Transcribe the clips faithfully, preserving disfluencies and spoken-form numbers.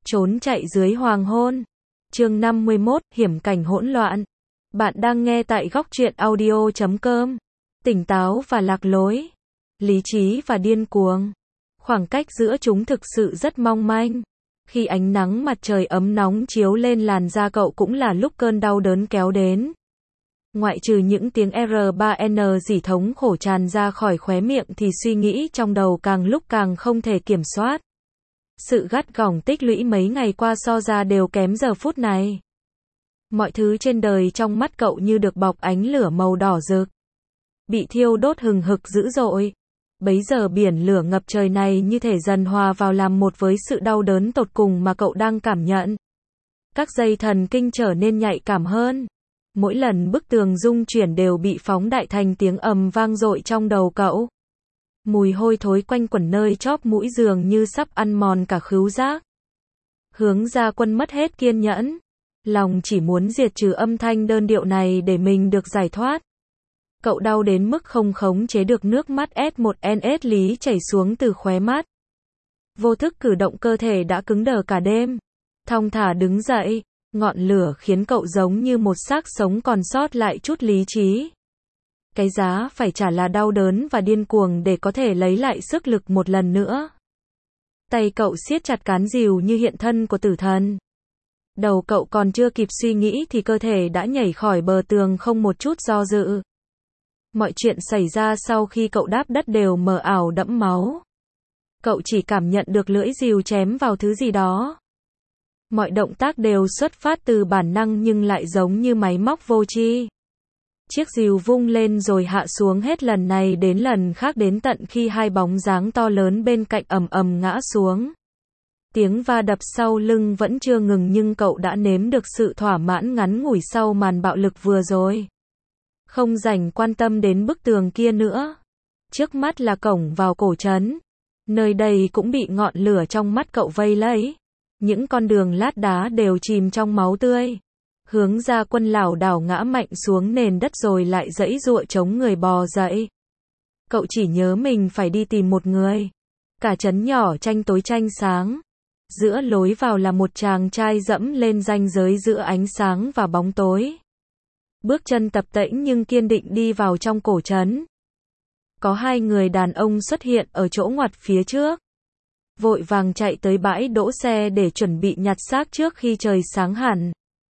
Trốn chạy dưới hoàng hôn. Chương năm mươi mốt, hiểm cảnh hỗn loạn. Bạn đang nghe tại góc truyện audio chấm com. Tỉnh táo và lạc lối. Lý trí và điên cuồng. Khoảng cách giữa chúng thực sự rất mong manh. Khi ánh nắng mặt trời ấm nóng chiếu lên làn da cậu cũng là lúc cơn đau đớn kéo đến. Ngoại trừ những tiếng R ba N dỉ thống khổ tràn ra khỏi khóe miệng thì suy nghĩ trong đầu càng lúc càng không thể kiểm soát. Sự gắt gỏng tích lũy mấy ngày qua so ra đều kém giờ phút này. Mọi thứ trên đời trong mắt cậu như được bọc ánh lửa màu đỏ rực. Bị thiêu đốt hừng hực dữ dội. Bấy giờ biển lửa ngập trời này như thể dần hòa vào làm một với sự đau đớn tột cùng mà cậu đang cảm nhận. Các dây thần kinh trở nên nhạy cảm hơn. Mỗi lần bức tường rung chuyển đều bị phóng đại thành tiếng ầm vang dội trong đầu cậu. Mùi hôi thối quanh quẩn nơi chóp mũi dường như sắp ăn mòn cả khứu giác. Hướng Gia Quân mất hết kiên nhẫn. Lòng chỉ muốn diệt trừ âm thanh đơn điệu này để mình được giải thoát. Cậu đau đến mức không khống chế được nước mắt S một N S lý chảy xuống từ khóe mắt. Vô thức cử động cơ thể đã cứng đờ cả đêm. Thong thả đứng dậy, ngọn lửa khiến cậu giống như một xác sống còn sót lại chút lý trí. Cái giá phải trả là đau đớn và điên cuồng để có thể lấy lại sức lực một lần nữa. Tay cậu siết chặt cán rìu như hiện thân của tử thần. Đầu cậu còn chưa kịp suy nghĩ thì cơ thể đã nhảy khỏi bờ tường không một chút do dự. Mọi chuyện xảy ra sau khi cậu đáp đất đều mờ ảo đẫm máu. Cậu chỉ cảm nhận được lưỡi rìu chém vào thứ gì đó. Mọi động tác đều xuất phát từ bản năng nhưng lại giống như máy móc vô tri. Chiếc rìu vung lên rồi hạ xuống hết lần này đến lần khác đến tận khi hai bóng dáng to lớn bên cạnh ầm ầm ngã xuống. Tiếng va đập sau lưng vẫn chưa ngừng nhưng cậu đã nếm được sự thỏa mãn ngắn ngủi sau màn bạo lực vừa rồi. Không rảnh quan tâm đến bức tường kia nữa. Trước mắt là cổng vào cổ trấn. Nơi đây cũng bị ngọn lửa trong mắt cậu vây lấy. Những con đường lát đá đều chìm trong máu tươi. Hướng Gia Quân lảo đảo ngã mạnh xuống nền đất rồi lại giãy giụa chống người bò dậy. Cậu chỉ nhớ mình phải đi tìm một người. Cả trấn nhỏ tranh tối tranh sáng. Giữa lối vào là một chàng trai dẫm lên ranh giới giữa ánh sáng và bóng tối. Bước chân tập tễnh nhưng kiên định đi vào trong cổ trấn. Có hai người đàn ông xuất hiện ở chỗ ngoặt phía trước. Vội vàng chạy tới bãi đỗ xe để chuẩn bị nhặt xác trước khi trời sáng hẳn.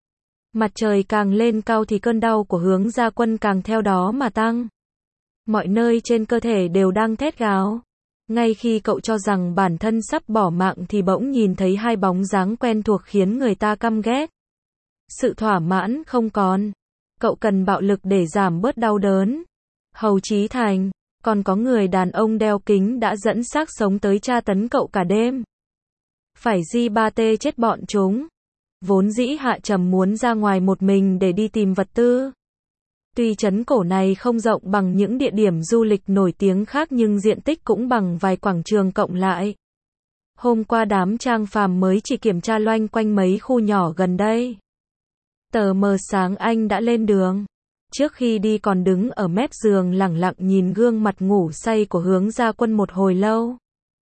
Mặt trời càng lên cao thì cơn đau của Hướng Gia Quân càng theo đó mà tăng. Mọi nơi trên cơ thể đều đang thét gào. Ngay khi cậu cho rằng bản thân sắp bỏ mạng thì bỗng nhìn thấy hai bóng dáng quen thuộc khiến người ta căm ghét. Sự thỏa mãn không còn. Cậu cần bạo lực để giảm bớt đau đớn. Hầu Chí Thành, còn có người đàn ông đeo kính đã dẫn xác sống tới tra tấn cậu cả đêm. Phải di ba tê chết bọn chúng. Vốn dĩ Hạ Trầm muốn ra ngoài một mình để đi tìm vật tư. Tuy trấn cổ này không rộng bằng những địa điểm du lịch nổi tiếng khác nhưng diện tích cũng bằng vài quảng trường cộng lại. Hôm qua đám Trang Phàm mới chỉ kiểm tra loanh quanh mấy khu nhỏ gần đây. Tờ mờ sáng anh đã lên đường. Trước khi đi còn đứng ở mép giường lẳng lặng nhìn gương mặt ngủ say của Hướng Gia Quân một hồi lâu.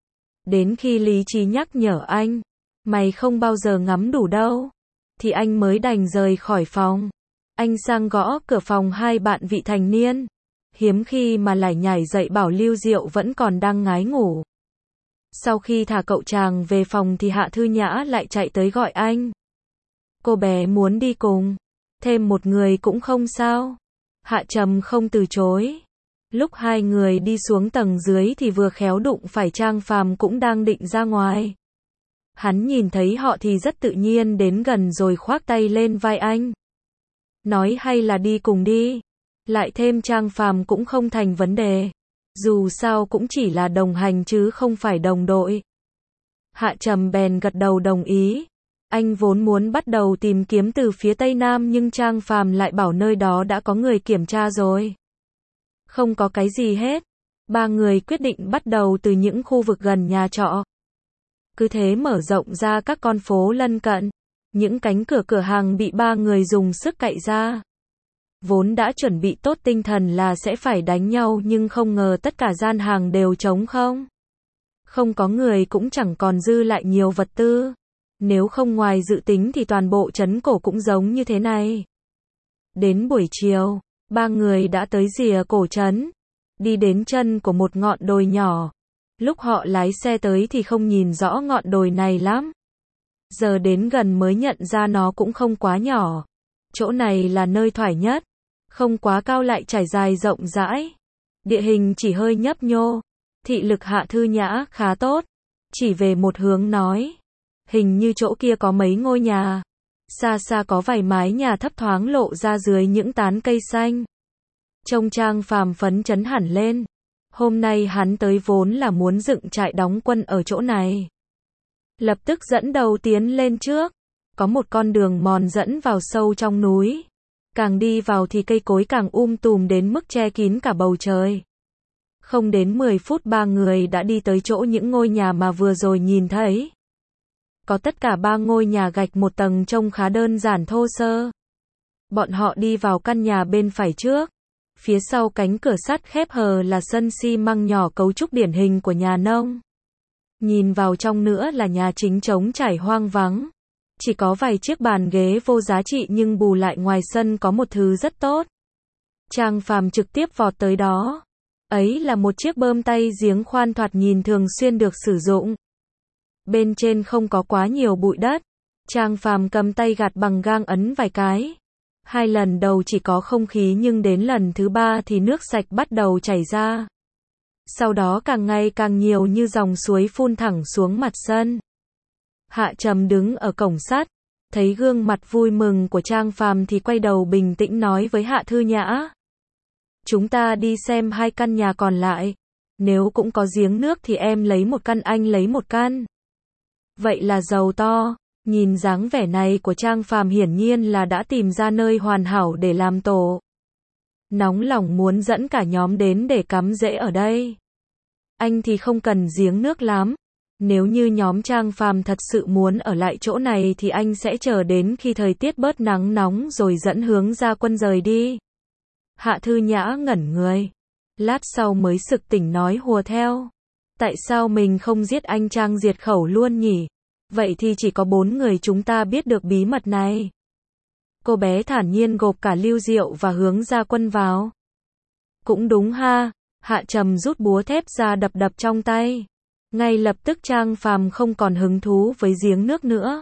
Đến khi lý trí nhắc nhở anh, mày không bao giờ ngắm đủ đâu, thì anh mới đành rời khỏi phòng. Anh sang gõ cửa phòng hai bạn vị thành niên. Hiếm khi mà lải nhải dậy bảo Lưu Diệu vẫn còn đang ngái ngủ. Sau khi thả cậu chàng về phòng thì Hạ Thư Nhã lại chạy tới gọi anh. Cô bé muốn đi cùng. Thêm một người cũng không sao. Hạ Trầm không từ chối. Lúc hai người đi xuống tầng dưới thì vừa khéo đụng phải Trang Phàm cũng đang định ra ngoài. Hắn nhìn thấy họ thì rất tự nhiên đến gần rồi khoác tay lên vai anh. Nói hay là đi cùng đi. Lại thêm Trang Phàm cũng không thành vấn đề. Dù sao cũng chỉ là đồng hành chứ không phải đồng đội. Hạ Trầm bèn gật đầu đồng ý. Anh vốn muốn bắt đầu tìm kiếm từ phía Tây Nam nhưng Trang Phàm lại bảo nơi đó đã có người kiểm tra rồi. Không có cái gì hết. Ba người quyết định bắt đầu từ những khu vực gần nhà trọ. Cứ thế mở rộng ra các con phố lân cận. Những cánh cửa cửa hàng bị ba người dùng sức cạy ra. Vốn đã chuẩn bị tốt tinh thần là sẽ phải đánh nhau nhưng không ngờ tất cả gian hàng đều trống không. Không có người cũng chẳng còn dư lại nhiều vật tư. Nếu không ngoài dự tính thì toàn bộ trấn cổ cũng giống như thế này. Đến buổi chiều, ba người đã tới rìa cổ trấn, đi đến chân của một ngọn đồi nhỏ. Lúc họ lái xe tới thì không nhìn rõ ngọn đồi này lắm. Giờ đến gần mới nhận ra nó cũng không quá nhỏ. Chỗ này là nơi thoải nhất, không quá cao lại trải dài rộng rãi. Địa hình chỉ hơi nhấp nhô, thị lực Hạ Thư Nhã khá tốt. Chỉ về một hướng nói, hình như chỗ kia có mấy ngôi nhà. Xa xa có vài mái nhà thấp thoáng lộ ra dưới những tán cây xanh. Trông Trang Phàm phấn chấn hẳn lên. Hôm nay hắn tới vốn là muốn dựng trại đóng quân ở chỗ này. Lập tức dẫn đầu tiến lên trước. Có một con đường mòn dẫn vào sâu trong núi. Càng đi vào thì cây cối càng um tùm đến mức che kín cả bầu trời. Không đến mười phút ba người đã đi tới chỗ những ngôi nhà mà vừa rồi nhìn thấy. Có tất cả ba ngôi nhà gạch một tầng trông khá đơn giản thô sơ. Bọn họ đi vào căn nhà bên phải trước. Phía sau cánh cửa sắt khép hờ là sân xi măng nhỏ cấu trúc điển hình của nhà nông. Nhìn vào trong nữa là nhà chính trống trải hoang vắng. Chỉ có vài chiếc bàn ghế vô giá trị nhưng bù lại ngoài sân có một thứ rất tốt. Trang Phàm trực tiếp vọt tới đó. Ấy là một chiếc bơm tay giếng khoan thoạt nhìn thường xuyên được sử dụng. Bên trên không có quá nhiều bụi đất. Trang Phàm cầm tay gạt bằng gang ấn vài cái. Hai lần đầu chỉ có không khí nhưng đến lần thứ ba thì nước sạch bắt đầu chảy ra. Sau đó càng ngày càng nhiều như dòng suối phun thẳng xuống mặt sân. Hạ Trầm đứng ở cổng sắt, thấy gương mặt vui mừng của Trang Phàm thì quay đầu bình tĩnh nói với Hạ Thư Nhã. Chúng ta đi xem hai căn nhà còn lại. Nếu cũng có giếng nước thì em lấy một căn anh lấy một căn. Vậy là giàu to. Nhìn dáng vẻ này của Trang Phàm hiển nhiên là đã tìm ra nơi hoàn hảo để làm tổ. Nóng lòng muốn dẫn cả nhóm đến để cắm rễ ở đây. Anh thì không cần giếng nước lắm. Nếu như nhóm Trang Phàm thật sự muốn ở lại chỗ này thì anh sẽ chờ đến khi thời tiết bớt nắng nóng rồi dẫn hướng ra quân rời đi. Hạ Thư Nhã ngẩn người. Lát sau mới sực tỉnh nói hùa theo. Tại sao mình không giết anh Trang diệt khẩu luôn nhỉ? Vậy thì chỉ có bốn người chúng ta biết được bí mật này. Cô bé thản nhiên gộp cả Lưu Diệu và hướng ra quân vào. Cũng đúng ha. Hạ Trầm rút búa thép ra đập đập trong tay. Ngay lập tức Trang Phàm không còn hứng thú với giếng nước nữa.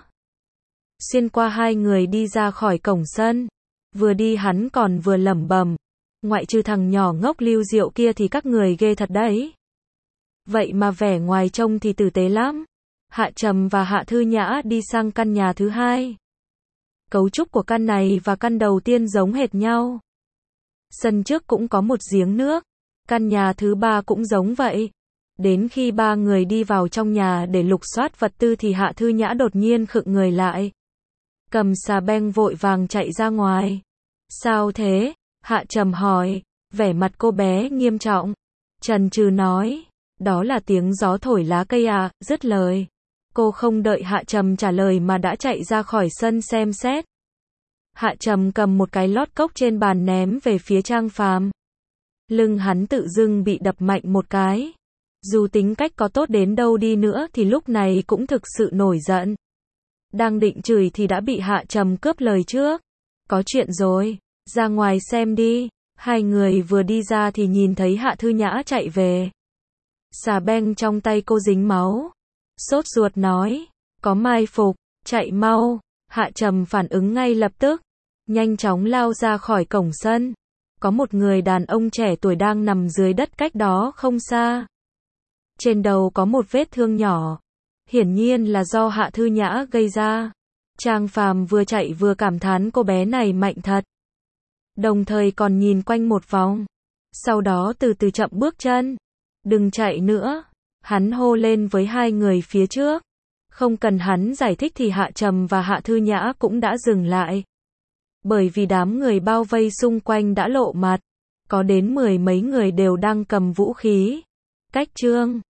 Xuyên qua hai người đi ra khỏi cổng sân. Vừa đi hắn còn vừa lẩm bẩm. Ngoại trừ thằng nhỏ ngốc Lưu Diệu kia thì các người ghê thật đấy. Vậy mà vẻ ngoài trông thì tử tế lắm. Hạ Trầm và Hạ Thư Nhã đi sang căn nhà thứ hai. Cấu trúc của căn này và căn đầu tiên giống hệt nhau. Sân trước cũng có một giếng nước. Căn nhà thứ ba cũng giống vậy. Đến khi ba người đi vào trong nhà để lục soát vật tư thì Hạ Thư Nhã đột nhiên khựng người lại. Cầm xà beng vội vàng chạy ra ngoài. Sao thế? Hạ Trầm hỏi. Vẻ mặt cô bé nghiêm trọng. Chần chừ nói. Đó là tiếng gió thổi lá cây à, dứt lời. Cô không đợi Hạ Trầm trả lời mà đã chạy ra khỏi sân xem xét. Hạ Trầm cầm một cái lót cốc trên bàn ném về phía Trang Phàm. Lưng hắn tự dưng bị đập mạnh một cái. Dù tính cách có tốt đến đâu đi nữa thì lúc này cũng thực sự nổi giận. Đang định chửi thì đã bị Hạ Trầm cướp lời trước. Có chuyện rồi, ra ngoài xem đi. Hai người vừa đi ra thì nhìn thấy Hạ Thư Nhã chạy về. Xà beng trong tay cô dính máu. Sốt ruột nói, có mai phục, chạy mau. Hạ Trầm phản ứng ngay lập tức, nhanh chóng lao ra khỏi cổng sân. Có một người đàn ông trẻ tuổi đang nằm dưới đất cách đó không xa. Trên đầu có một vết thương nhỏ, hiển nhiên là do Hạ Thư Nhã gây ra. Trang Phàm vừa chạy vừa cảm thán cô bé này mạnh thật. Đồng thời còn nhìn quanh một vòng. Sau đó từ từ chậm bước chân. Đừng chạy nữa. Hắn hô lên với hai người phía trước. Không cần hắn giải thích thì Hạ Trầm và Hạ Thư Nhã cũng đã dừng lại. Bởi vì đám người bao vây xung quanh đã lộ mặt. Có đến mười mấy người đều đang cầm vũ khí. Cách chương